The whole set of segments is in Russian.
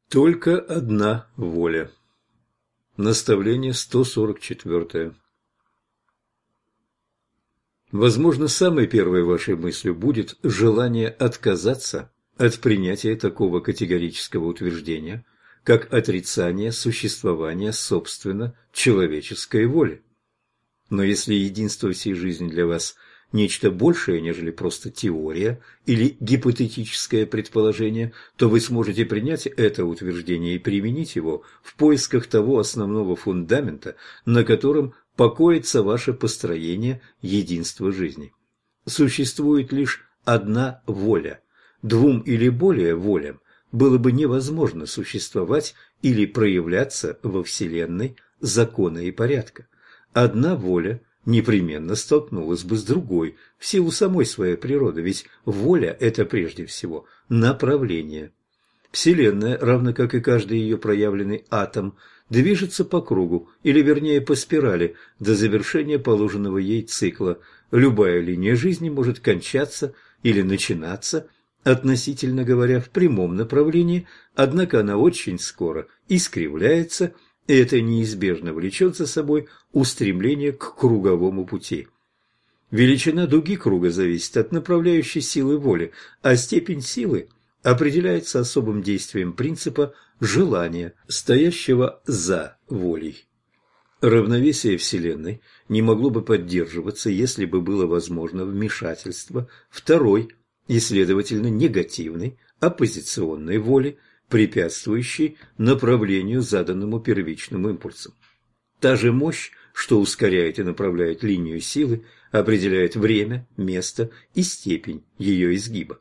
Только одна воля. Наставление 144. Возможно, самой первой вашей мыслью будет желание отказаться от принятия такого категорического утверждения, как отрицание существования собственно человеческой воли. Но если единство всей жизни для вас нечто большее, нежели просто теория или гипотетическое предположение, то вы сможете принять это утверждение и применить его в поисках того основного фундамента, на котором покоится ваше построение единства жизни. Существует лишь одна воля. Двум или более волям было бы невозможно существовать или проявляться во Вселенной закона и порядка. Одна воля непременно столкнулась бы с другой в силу самой своей природы, ведь воля – это прежде всего направление. Вселенная, равно как и каждый ее проявленный атом, движется по кругу, или вернее по спирали, до завершения положенного ей цикла. Любая линия жизни может кончаться или начинаться, относительно говоря, в прямом направлении, однако она очень скоро искривляется, и это неизбежно влечет за собой устремление к круговому пути. Величина дуги круга зависит от направляющей силы воли, а степень силы определяется особым действием принципа желания, стоящего за волей. Равновесие Вселенной не могло бы поддерживаться, если бы было возможно вмешательство второй и, следовательно, негативной, оппозиционной воли, препятствующей направлению, заданному первичным импульсом. Та же мощь, что ускоряет и направляет линию силы, определяет время, место и степень ее изгиба.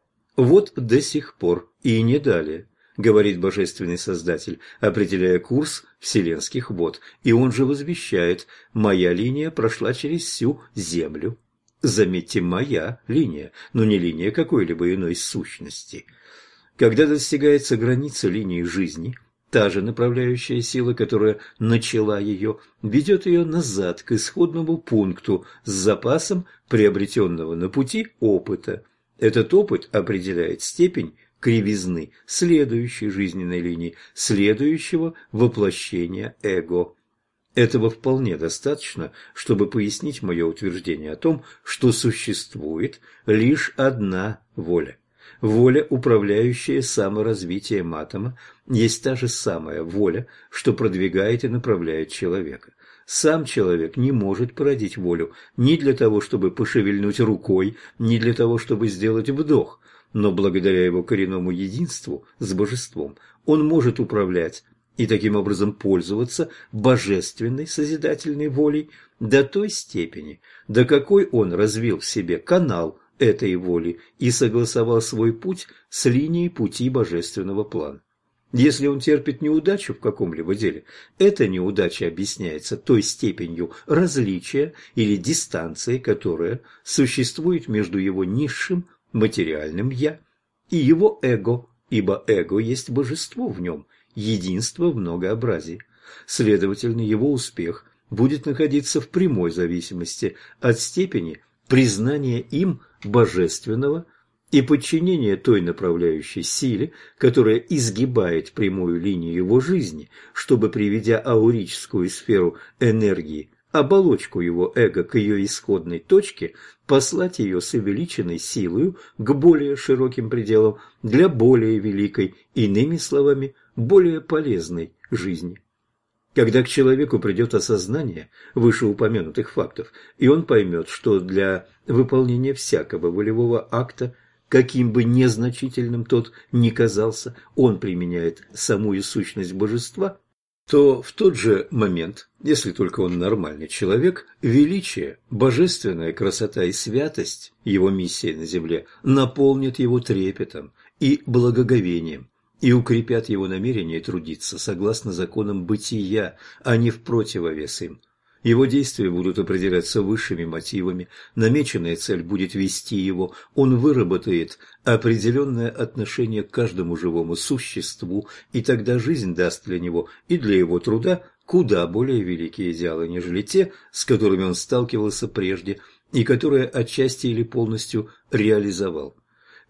«Вот до сих пор и не далее», — говорит Божественный Создатель, определяя курс вселенских вод, и он же возвещает: «Моя линия прошла через всю землю». Заметьте, моя линия, но не линия какой-либо иной сущности. Когда достигается граница линии жизни, та же направляющая сила, которая начала ее, ведет ее назад к исходному пункту с запасом приобретенного на пути опыта. Этот опыт определяет степень кривизны следующей жизненной линии, следующего воплощения эго. Этого вполне достаточно, чтобы пояснить мое утверждение о том, что существует лишь одна воля. Воля, управляющая саморазвитием атома, есть та же самая воля, что продвигает и направляет человека. Сам человек не может породить волю ни для того, чтобы пошевельнуть рукой, ни для того, чтобы сделать вдох, но благодаря его коренному единству с божеством он может управлять и таким образом пользоваться божественной созидательной волей до той степени, до какой он развил в себе канал этой воли и согласовал свой путь с линией пути божественного плана. Если он терпит неудачу в каком-либо деле, эта неудача объясняется той степенью различия или дистанции, которая существует между его низшим материальным «я» и его эго, ибо эго есть божество в нем, единство в многообразии. Следовательно, его успех будет находиться в прямой зависимости от степени признания им божественного и подчинения той направляющей силе, которая изгибает прямую линию его жизни, чтобы, приведя аурическую сферу энергии, оболочку его эго к ее исходной точке, послать ее с увеличенной силою к более широким пределам для более великой, иными словами, более полезной жизни. Когда к человеку придет осознание вышеупомянутых фактов, и он поймет, что для выполнения всякого волевого акта, каким бы незначительным тот ни казался, он применяет самую сущность божества, то в тот же момент, если только он нормальный человек, величие, божественная красота и святость его миссии на земле наполнят его трепетом и благоговением и укрепят его намерение трудиться согласно законам бытия, а не в противовес им. Его действия будут определяться высшими мотивами, намеченная цель будет вести его, он выработает определенное отношение к каждому живому существу, и тогда жизнь даст для него и для его труда куда более великие идеалы, нежели те, с которыми он сталкивался прежде и которые отчасти или полностью реализовал.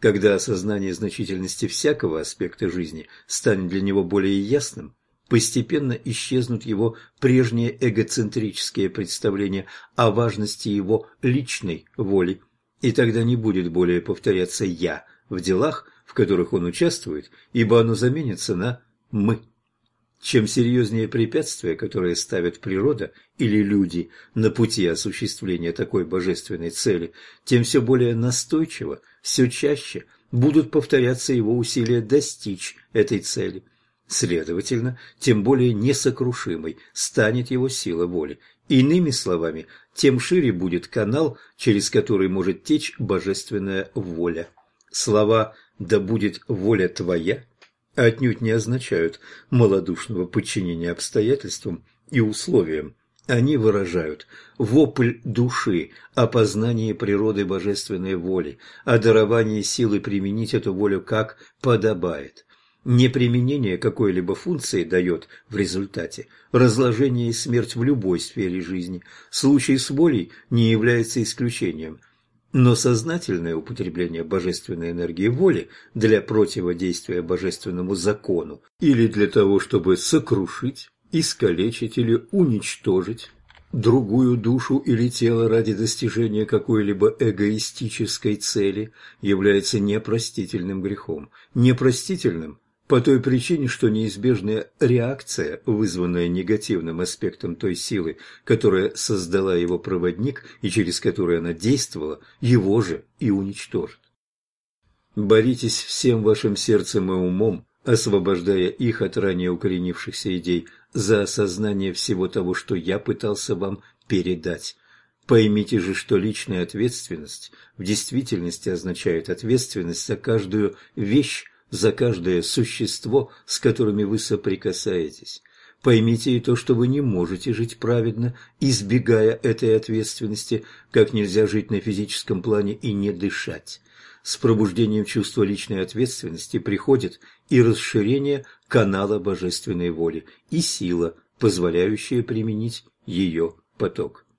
Когда осознание значительности всякого аспекта жизни станет для него более ясным, постепенно исчезнут его прежние эгоцентрические представления о важности его личной воли, и тогда не будет более повторяться «я» в делах, в которых он участвует, ибо оно заменится на «мы». Чем серьезнее препятствия, которые ставят природа или люди на пути осуществления такой божественной цели, тем все более настойчиво, все чаще будут повторяться его усилия достичь этой цели. Следовательно, тем более несокрушимой станет его сила воли. Иными словами, тем шире будет канал, через который может течь божественная воля. Слова «да будет воля твоя» отнюдь не означают малодушного подчинения обстоятельствам и условиям. Они выражают вопль души о познании природы божественной воли, о даровании силы применить эту волю как подобает. Неприменение какой-либо функции дает в результате разложение и смерть в любой сфере жизни. Случай с волей не является исключением. Но сознательное употребление божественной энергии воли для противодействия божественному закону или для того, чтобы сокрушить, искалечить или уничтожить другую душу или тело ради достижения какой-либо эгоистической цели, является непростительным грехом. Непростительным по той причине, что неизбежная реакция, вызванная негативным аспектом той силы, которая создала его проводник и через которую она действовала, его же и уничтожит. Боритесь всем вашим сердцем и умом, освобождая их от ранее укоренившихся идей, за осознание всего того, что я пытался вам передать. Поймите же, что личная ответственность в действительности означает ответственность за каждую вещь, за каждое существо, с которыми вы соприкасаетесь. Поймите и то, что вы не можете жить праведно, избегая этой ответственности, как нельзя жить на физическом плане и не дышать. С пробуждением чувства личной ответственности приходит и расширение канала божественной воли, и сила, позволяющая применить ее поток.